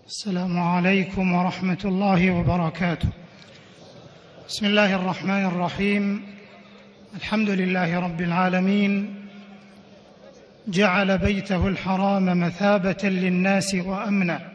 السلام عليكم ورحمة الله وبركاته. بسم الله الرحمن الرحيم. الحمد لله رب العالمين، جعل بيته الحرام مثابة للناس وأمنا،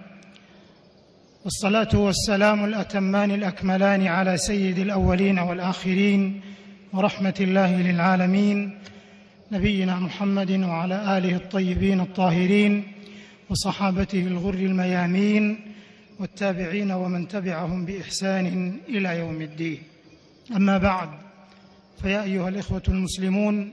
والصلاة والسلام الأتمان الأكملان على سيد الأولين والآخرين ورحمة الله للعالمين، نبينا محمد وعلى آله الطيبين الطاهرين وصحابته الغر الميامين والتابعين ومن تبعهم بإحسان إلى يوم الدين. أما بعد، فيا أيها الإخوة المسلمون،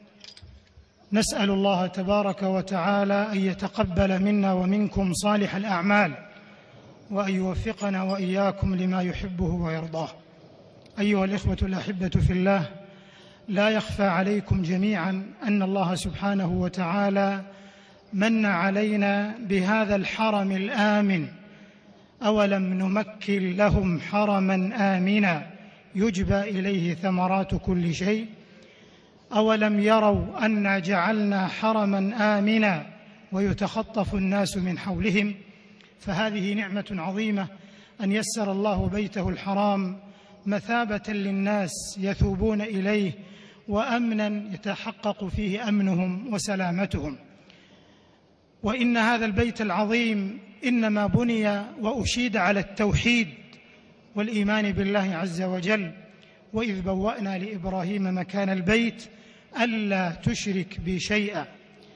نسأل الله تبارك وتعالى أن يتقبل منا ومنكم صالح الأعمال، وأن يوفقنا وإياكم لما يحبه ويرضاه. أيها الإخوة الأحبة في الله، لا يخفى عليكم جميعا أن الله سبحانه وتعالى من علينا بهذا الحرم الآمن. أولم نمكن لهم حرما آمنا يجبى إليه ثمرات كل شيء، أولم يروا أنا جعلنا حرما آمنا ويتخطف الناس من حولهم. فهذه نعمة عظيمة أن يسر الله بيته الحرام مثابة للناس يثوبون إليه، وأمنا يتحقق فيه أمنهم وسلامتهم. وإن هذا البيت العظيم إنما بني وأشيد على التوحيد والإيمان بالله عز وجل، وإذ بوأنا لإبراهيم مكان البيت ألا تشرك بي شيئا.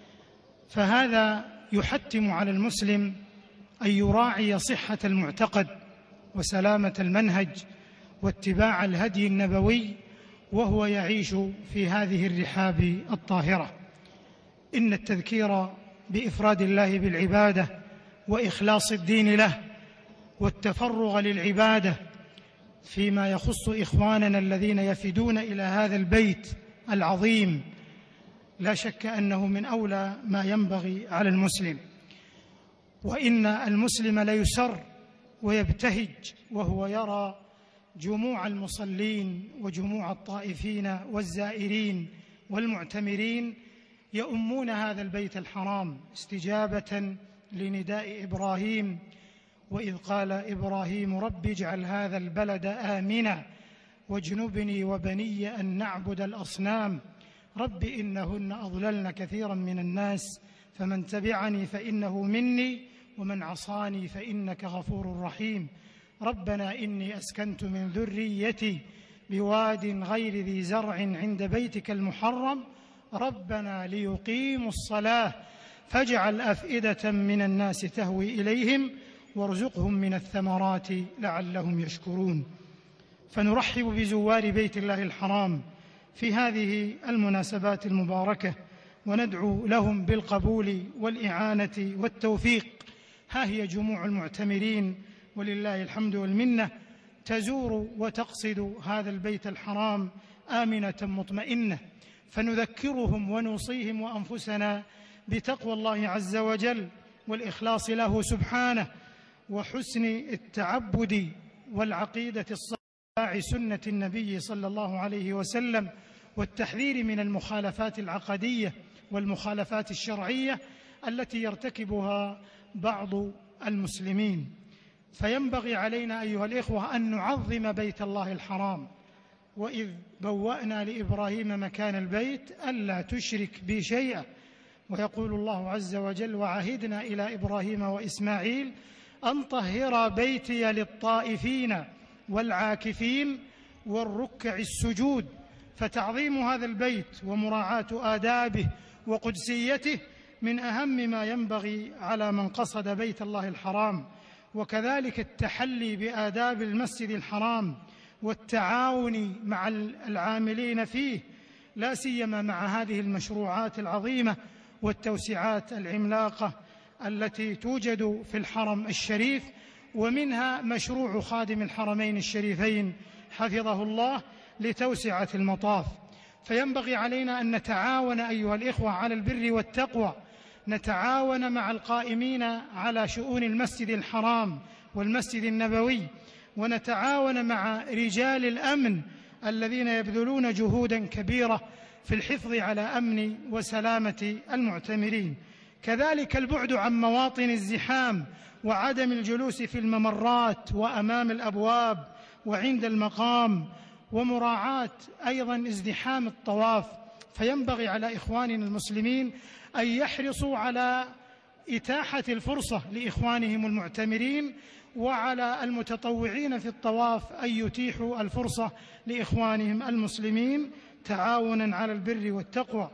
فهذا يحتم على المسلم أن يراعي صحة المعتقد وسلامة المنهج واتباع الهدي النبوي وهو يعيش في هذه الرحاب الطاهرة. إن التذكير بإفراد الله بالعبادة وإخلاص الدين له والتفرغ للعبادة فيما يخص إخواننا الذين يفدون إلى هذا البيت العظيم لا شك أنه من أولى ما ينبغي على المسلم. وإن المسلم ليسر ويبتهج وهو يرى جموع المصلين وجموع الطائفين والزائرين والمعتمرين يؤمون هذا البيت الحرام استجابة لنداء إبراهيم، وإذ قال إبراهيم رب اجعل هذا البلد آمنا واجنبني وبني أن نعبد الأصنام رب إنهن أضللن كثيرا من الناس فمن تبعني فإنه مني ومن عصاني فإنك غفور رحيم. ربنا إني أسكنت من ذريتي بواد غير ذي زرع عند بيتك المحرم ربنا ليقيموا الصلاة فاجعل أفئدة من الناس تهوي إليهم وارزقهم من الثمرات لعلهم يشكرون. فنرحب بزوار بيت الله الحرام في هذه المناسبات المباركة وندعو لهم بالقبول والإعانة والتوفيق. ها هي جموع المعتمرين ولله الحمد والمنة تزور وتقصد هذا البيت الحرام آمنة مطمئنة، فنذكرهم ونوصيهم وأنفسنا بتقوى الله عز وجل والإخلاص له سبحانه وحسن التعبد والعقيدة الصحيحة سنة النبي صلى الله عليه وسلم، والتحذير من المخالفات العقدية والمخالفات الشرعية التي يرتكبها بعض المسلمين. فينبغي علينا أيها الإخوة أن نعظم بيت الله الحرام. وإذ بوأنا لإبراهيم مكان البيت ألا تشرك بي شيئا، ويقول الله عز وجل وعهدنا إلى إبراهيم وإسماعيل أن طهر بيتي للطائفين والعاكفين والركع السجود. فتعظيم هذا البيت ومراعاة آدابه وقدسيته من أهم ما ينبغي على من قصد بيت الله الحرام، وكذلك التحلي بآداب المسجد الحرام والتعاون مع العاملين فيه، لا سيما مع هذه المشروعات العظيمة والتوسعات العملاقة التي توجد في الحرم الشريف، ومنها مشروع خادم الحرمين الشريفين حفظه الله لتوسعة المطاف. فينبغي علينا أن نتعاون أيها الإخوة على البر والتقوى، نتعاون مع القائمين على شؤون المسجد الحرام والمسجد النبوي، ونتعاون مع رجال الأمن الذين يبذلون جهودا كبيرة في الحفظ على أمن وسلامة المعتمرين. كذلك البعد عن مواطن الزحام وعدم الجلوس في الممرات وأمام الأبواب وعند المقام، ومراعاة أيضا ازدحام الطواف. فينبغي على إخواننا المسلمين أن يحرصوا على إتاحة الفرصة لإخوانهم المعتمرين، وعلى المتطوعين في الطواف أن يتيحوا الفرصة لإخوانهم المسلمين تعاونا على البر والتقوى.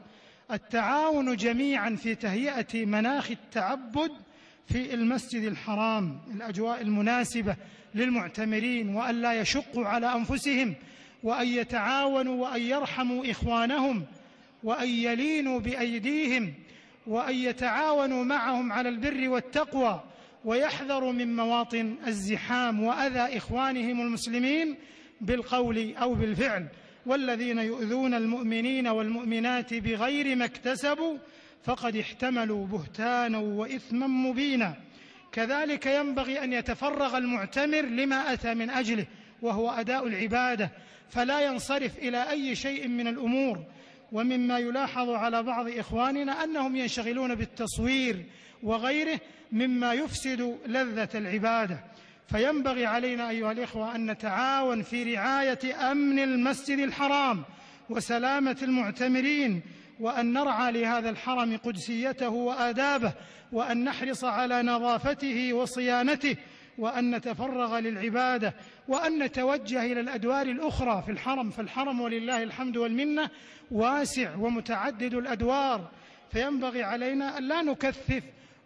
التعاون جميعا في تهيئة مناخ التعبد في المسجد الحرام، الأجواء المناسبة للمعتمرين، وأن لا يشقوا على أنفسهم، وأن يتعاونوا وأن يرحموا إخوانهم، وأن يلينوا بأيديهم، وأن يتعاونوا معهم على البر والتقوى، ويحذروا من مواطن الزحام وأذى إخوانهم المسلمين بالقول أو بالفعل. والذين يؤذون المؤمنين والمؤمنات بغير ما اكتسبوا فقد احتملوا بهتانا وإثما مبينا. كذلك ينبغي أن يتفرغ المعتمر لما أتى من أجله، وهو أداء العبادة، فلا ينصرف إلى أي شيء من الأمور. ومما يلاحظ على بعض إخواننا أنهم ينشغلون بالتصوير وغيره مما يفسد لذة العبادة. فينبغي علينا أيها الإخوة أن نتعاون في رعاية أمن المسجد الحرام وسلامة المعتمرين، وأن نرعى لهذا الحرم قدسيته وآدابه، وأن نحرص على نظافته وصيانته، وأن نتفرغ للعبادة، وأن نتوجه إلى الأدوار الأخرى في الحرم. فالحرم ولله الحمد والمنة واسع ومتعدد الأدوار، فينبغي علينا أن لا نكثف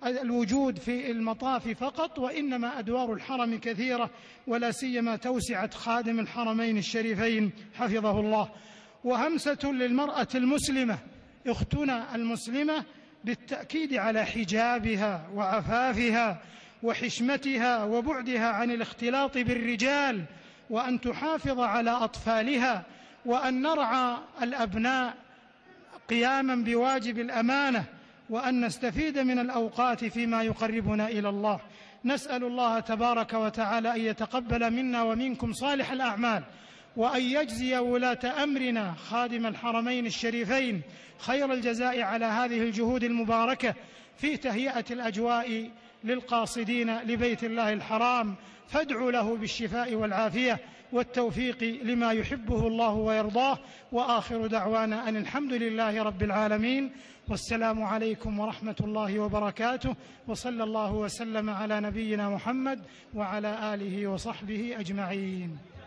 الوجود في المطاف فقط، وإنما أدوار الحرم كثيرة، ولا سيما توسعة خادم الحرمين الشريفين حفظه الله. وهمسة للمرأة المسلمة، أختنا المسلمة، بالتأكيد على حجابها وعفافها وحشمتها وبعدها عن الاختلاط بالرجال، وأن تحافظ على أطفالها، وأن نرعى الأبناء قياما بواجب الأمانة، وأن نستفيد من الأوقات فيما يقربنا إلى الله. نسأل الله تبارك وتعالى أن يتقبل منا ومنكم صالح الأعمال، وأن يجزي ولاة أمرنا خادم الحرمين الشريفين خير الجزاء على هذه الجهود المباركة في تهيئة الأجواء للقاصدين لبيت الله الحرام. فادعوا له بالشفاء والعافية والتوفيق لما يحبه الله ويرضاه. وآخر دعوانا أن الحمد لله رب العالمين، والسلام عليكم ورحمة الله وبركاته، وصلى الله وسلم على نبينا محمد وعلى آله وصحبه أجمعين.